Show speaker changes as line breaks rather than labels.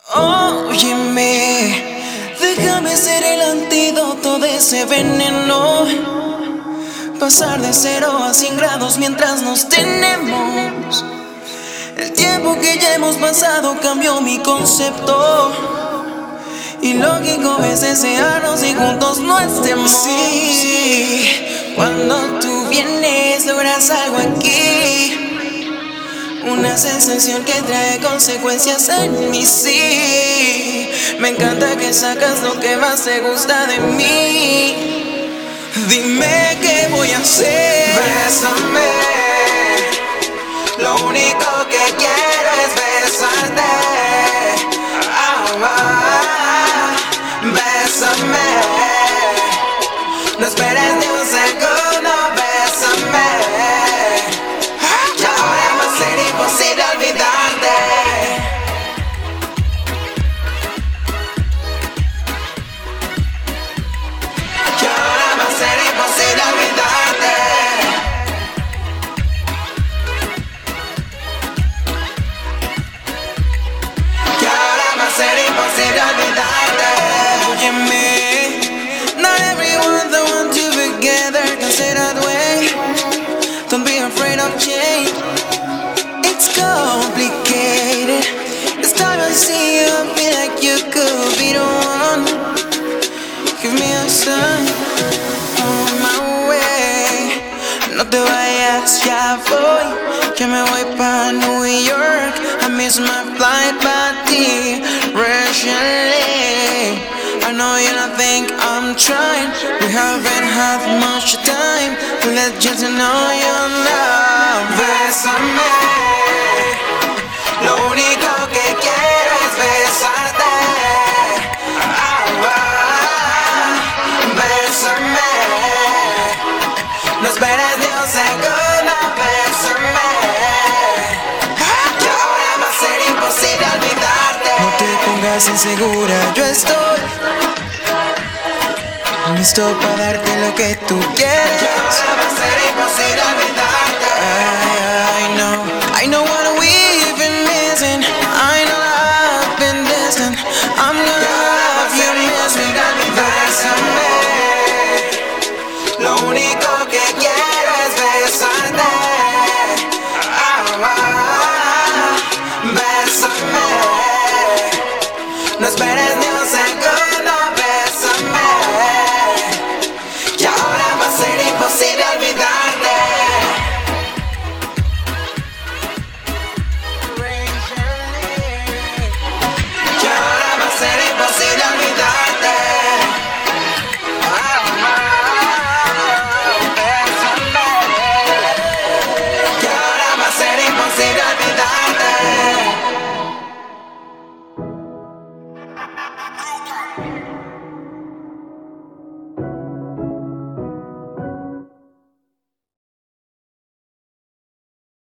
Óyeme, déjame ser el antídoto de ese veneno. Pasar de 0 a 100 grados mientras nos tenemos. El tiempo que ya hemos pasado cambió mi concepto. Ilógico es desearnos y juntos no estemos. Sí, cuando tú vienes logras algo aquí. Una sensación que trae consecuencias en mí, sí. Me encanta que sacas lo que más te gusta de mí. Dime qué voy a hacer.
Bésame, lo único que quiero es besarte. Bésame, no esperes ni un segundo, bésame. Y ahora va a ser imposible olvidarte. Y ahora va a ser imposible olvidarte. Y ahora va a ser imposible olvidarte.
Óyeme, not everyone that wants you together can stay that way. Don't be afraid of change. It's complicated. This time I see you, I feel like you could be the one. Give me a sign, on my way. No te vayas, ya voy. Que me voy pa' New York. I miss my flight by directionally. I know you don't think I'm trying. We haven't had much time to let you to know your love.
Bésame, lo único que quiero es besarte. Bésame, no esperes ni un segundo, bésame. Y ahora va a ser imposible olvidarte.
No te pongas insegura, yo estoy listo para darte lo que tú
Y
quieres.
ahora va a ser imposible olvidarte.
I know what we've been missing. I know I've been distant. I'm
Y
gonna
ahora va a
love you,
ser
miss me.
imposible olvidarte. Lo único que quiero es besarte.